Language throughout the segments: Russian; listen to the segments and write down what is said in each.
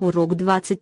Урок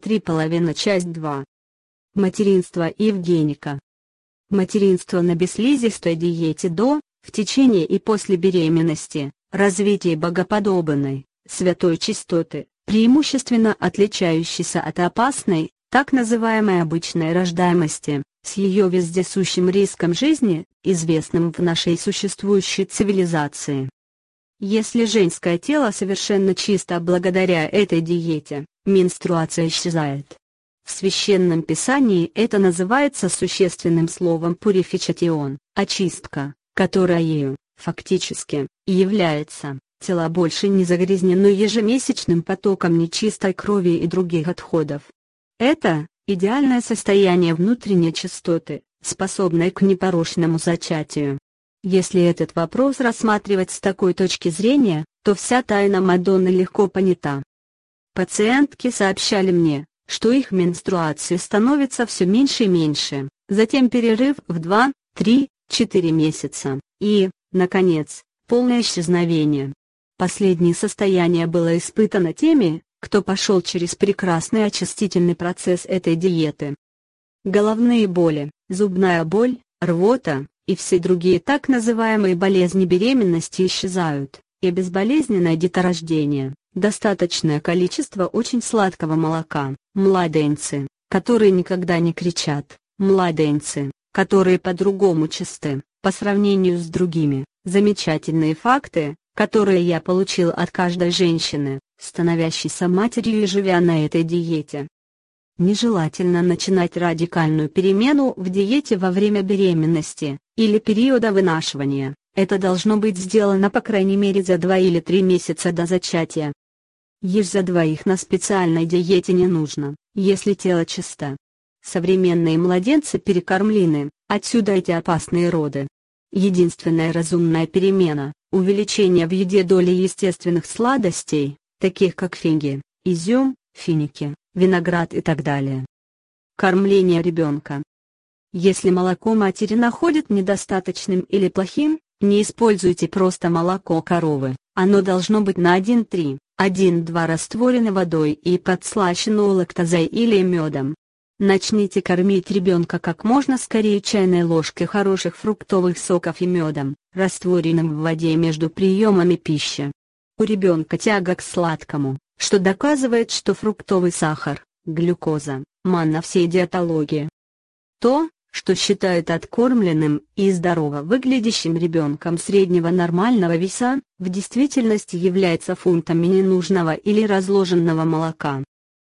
23,5, часть 2. Материнство и Евгеника. Материнство на бесслизистой диете до, в течение и после беременности, развитие богоподобной, святой чистоты, преимущественно отличающейся от опасной, так называемой обычной рождаемости, с ее вездесущим риском жизни, известным в нашей существующей цивилизации. Если женское тело совершенно чисто благодаря этой диете, менструация исчезает. В Священном Писании это называется существенным словом purification, очистка, которая ею, фактически, и является. Тело больше не загрязнено ежемесячным потоком нечистой крови и других отходов. Это идеальное состояние внутренней чистоты, способное к непорочному зачатию. Если этот вопрос рассматривать с такой точки зрения, то вся тайна Мадонны легко понята. Пациентки сообщали мне, что их менструации становятся все меньше и меньше, затем перерыв в 2, 3, 4 месяца, и, наконец, полное исчезновение. Последнее состояние было испытано теми, кто пошел через прекрасный очистительный процесс этой диеты. Головные боли, зубная боль, рвота и все другие так называемые болезни беременности исчезают, и безболезненное деторождение, достаточное количество очень сладкого молока, младенцы, которые никогда не кричат, младенцы, которые по-другому чисты, по сравнению с другими, замечательные факты, которые я получил от каждой женщины, становящейся матерью и живя на этой диете. Нежелательно начинать радикальную перемену в диете во время беременности, или периода вынашивания, это должно быть сделано по крайней мере за 2 или 3 месяца до зачатия. Есть за двоих на специальной диете не нужно, если тело чисто. Современные младенцы перекормлены, отсюда эти опасные роды. Единственная разумная перемена – увеличение в еде доли естественных сладостей, таких как фиги, изюм, финики, виноград и так далее. Кормление ребенка. Если молоко матери находят недостаточным или плохим, не используйте просто молоко коровы, оно должно быть на 1,3, 1,2 растворено водой и подслащено лактозой или медом. Начните кормить ребенка как можно скорее чайной ложкой хороших фруктовых соков и медом, растворенным в воде между приемами пищи. У ребенка тяга к сладкому, что доказывает, что фруктовый сахар, глюкоза, манна всей диетологии. То, что считают откормленным и здорово выглядящим ребенком среднего нормального веса, в действительности является фунтами ненужного или разложенного молока.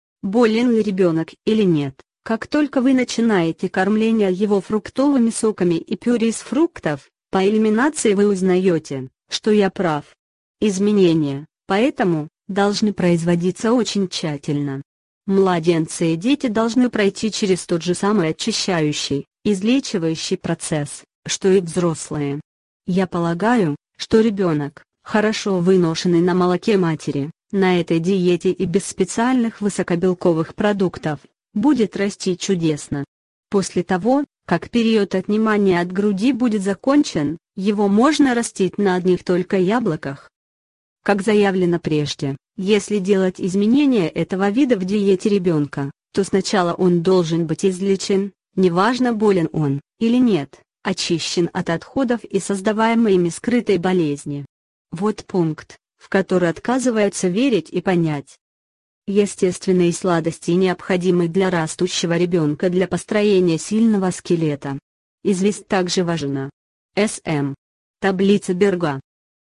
Болен ли ребенок или нет, как только вы начинаете кормление его фруктовыми соками и пюре из фруктов, по элиминации вы узнаете, что я прав. Изменения, поэтому, должны производиться очень тщательно. Младенцы и дети должны пройти через тот же самый очищающий, излечивающий процесс, что и взрослые. Я полагаю, что ребенок, хорошо выношенный на молоке матери, на этой диете и без специальных высокобелковых продуктов, будет расти чудесно. После того, как период отнимания от груди будет закончен, его можно растить на одних только яблоках. Как заявлено прежде, если делать изменения этого вида в диете ребенка, то сначала он должен быть излечен, неважно болен он или нет, очищен от отходов и создаваемой ими скрытой болезни. Вот пункт, в который отказываются верить и понять. Естественные сладости необходимы для растущего ребенка для построения сильного скелета. Известь также важна. С.М. Таблица Берга.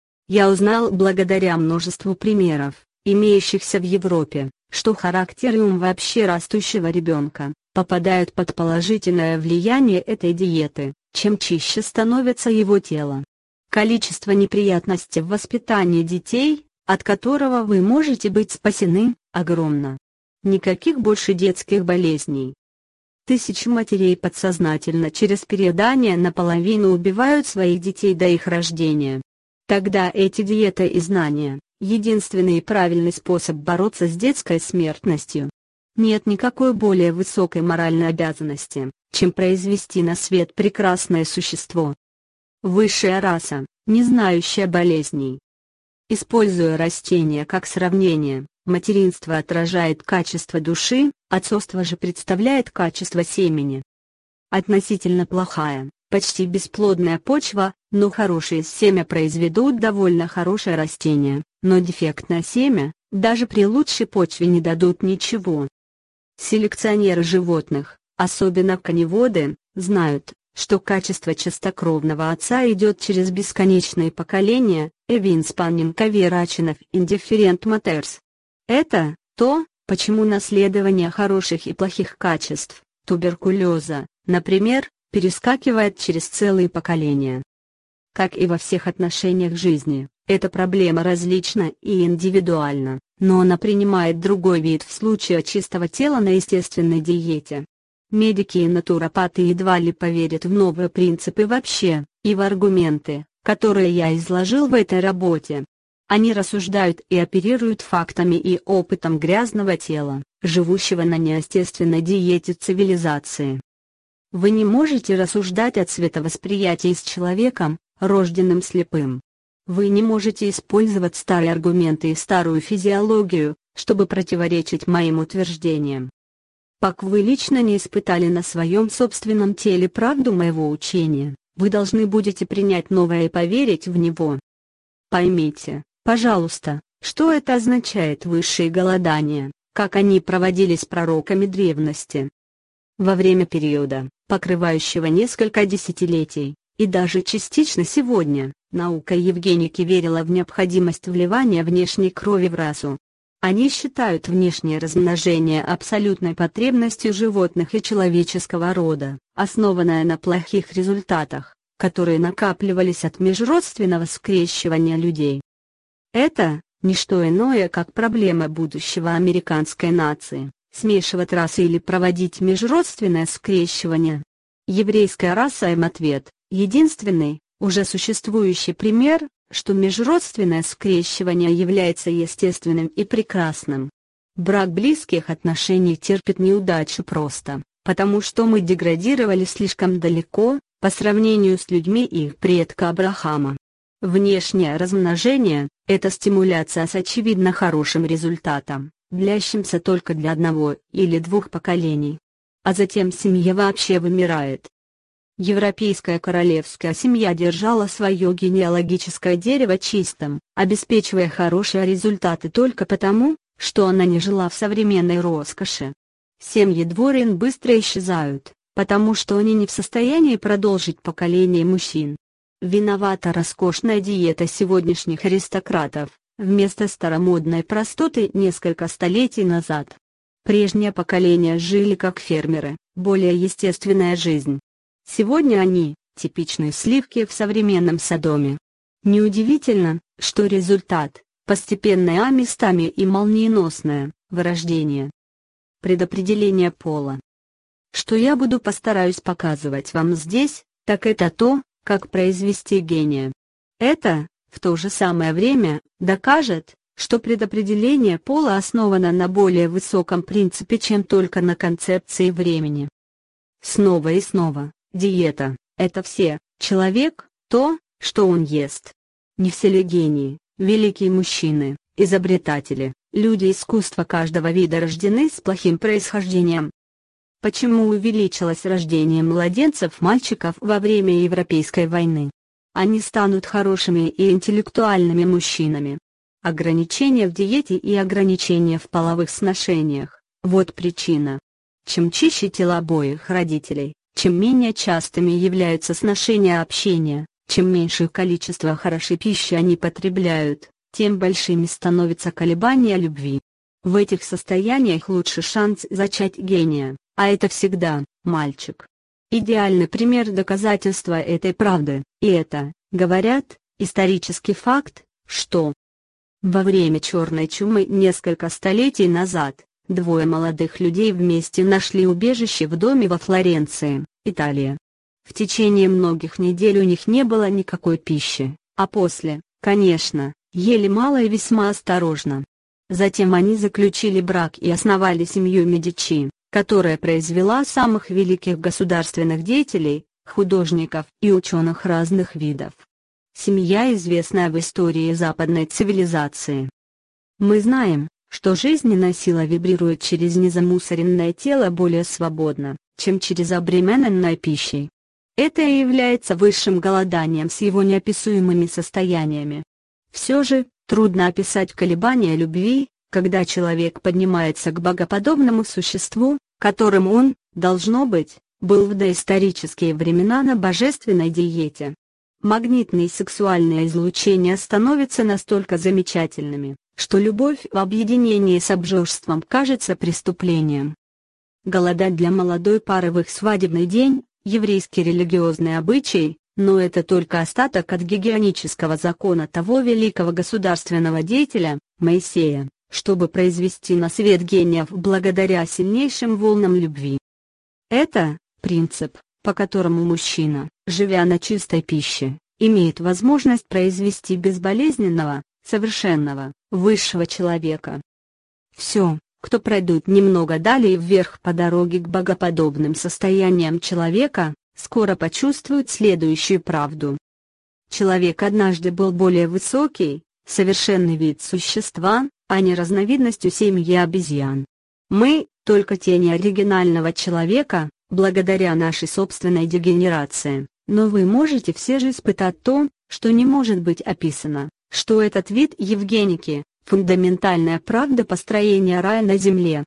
Я узнал благодаря множеству примеров, имеющихся в Европе, что характер и ум вообще растущего ребенка попадают под положительное влияние этой диеты, чем чище становится его тело. Количество неприятностей в воспитании детей, от которого вы можете быть спасены, огромно. Никаких больше детских болезней. Тысячи матерей подсознательно через переедание наполовину убивают своих детей до их рождения. Тогда эти диета и знания – единственный и правильный способ бороться с детской смертностью. Нет никакой более высокой моральной обязанности, чем произвести на свет прекрасное существо. Высшая раса, не знающая болезней. Используя растения как сравнение, Материнство отражает качество души, отцовство же представляет качество семени. Относительно плохая, почти бесплодная почва, но хорошее семя произведут довольно хорошее растение, но дефектное семя, даже при лучшей почве не дадут ничего. Селекционеры животных, особенно коневоды, знают, что качество чистокровного отца идет через бесконечные поколения, Evinspanning Caverachinov Indifferent Matters. Это то, почему наследование хороших и плохих качеств, туберкулеза, например, перескакивает через целые поколения. Как и во всех отношениях жизни, эта проблема различна и индивидуальна, но она принимает другой вид в случае чистого тела на естественной диете. Медики и натуропаты едва ли поверят в новые принципы вообще, и в аргументы, которые я изложил в этой работе. Они рассуждают и оперируют фактами и опытом грязного тела, живущего на неестественной диете цивилизации. Вы не можете рассуждать о цветовосприятии с человеком, рожденным слепым. Вы не можете использовать старые аргументы и старую физиологию, чтобы противоречить моим утверждениям. Пока вы лично не испытали на своем собственном теле правду моего учения, вы должны будете принять новое и поверить в него. Поймите, пожалуйста, что это означает высшие голодания, как они проводились пророками древности. Во время периода, покрывающего несколько десятилетий, и даже частично сегодня, наука евгеники верила в необходимость вливания внешней крови в расу. Они считают внешнее размножение абсолютной потребностью животных и человеческого рода, основанное на плохих результатах, которые накапливались от межродственного скрещивания людей. Это – не что иное, как проблема будущего американской нации – смешивать расы или проводить межродственное скрещивание. Еврейская раса им ответ, единственный, уже существующий пример, что межродственное скрещивание является естественным и прекрасным. Брак близких отношений терпит неудачу просто, потому что мы деградировали слишком далеко, по сравнению с людьми их предка Авраама. Внешнее размножение – это стимуляция с очевидно хорошим результатом, длящимся только для одного или двух поколений. А затем семья вообще вымирает. Европейская королевская семья держала свое генеалогическое дерево чистым, обеспечивая хорошие результаты только потому, что она не жила в современной роскоши. Семьи дворян быстро исчезают, потому что они не в состоянии продолжить поколение мужчин. Виновата роскошная диета сегодняшних аристократов, вместо старомодной простоты несколько столетий назад. Прежнее поколение жили как фермеры, более естественная жизнь. Сегодня они – типичные сливки в современном Содоме. Неудивительно, что результат – постепенное, а местами и молниеносное вырождение. Предопределение пола. Что я постараюсь показывать вам здесь, так это то, как произвести гения. Это, в то же самое время, докажет, что предопределение пола основано на более высоком принципе, чем только на концепции времени. Снова и снова. Диета – это все, человек, то, что он ест. Не все ли гении, великие мужчины, изобретатели, люди искусства каждого вида рождены с плохим происхождением? Почему увеличилось рождение младенцев-мальчиков во время Европейской войны? Они станут хорошими и интеллектуальными мужчинами. Ограничения в диете и ограничения в половых сношениях – вот причина. Чем чище тела обоих родителей, чем менее частыми являются сношения общения, чем меньшее количество хорошей пищи они потребляют, тем большими становятся колебания любви. В этих состояниях лучше шанс зачать гения, а это всегда мальчик. Идеальный пример доказательства этой правды, и это, говорят, исторический факт, что во время черной чумы несколько столетий назад, двое молодых людей вместе нашли убежище в доме во Флоренции, Италия. В течение многих недель у них не было никакой пищи, а после, конечно, ели мало и весьма осторожно. Затем они заключили брак и основали семью Медичи, которая произвела самых великих государственных деятелей, художников и ученых разных видов. Семья, известная в истории западной цивилизации. Мы знаем, что жизненная сила вибрирует через незамусоренное тело более свободно, чем через обремененное пищей. Это и является высшим голоданием с его неописуемыми состояниями. Все же, трудно описать колебания любви, когда человек поднимается к богоподобному существу, которым он, должно быть, был в доисторические времена на божественной диете. Магнитные сексуальные излучения становятся настолько замечательными, что любовь в объединении с обжорством кажется преступлением. Голодать для молодой пары в их свадебный день – еврейский религиозный обычай, но это только остаток от гигиенического закона того великого государственного деятеля, Моисея, чтобы произвести на свет гениев благодаря сильнейшим волнам любви. Это принцип, по которому мужчина, живя на чистой пище, имеет возможность произвести безболезненного, совершенного, высшего человека. Все, кто пройдут немного далее вверх по дороге к богоподобным состояниям человека, скоро почувствуют следующую правду. Человек однажды был более высокий, совершенный вид существа, а не разновидностью семьи обезьян. Мы – только тени оригинального человека, благодаря нашей собственной дегенерации, но вы можете все же испытать то, что не может быть описано, что этот вид евгеники – фундаментальная правда построения рая на земле.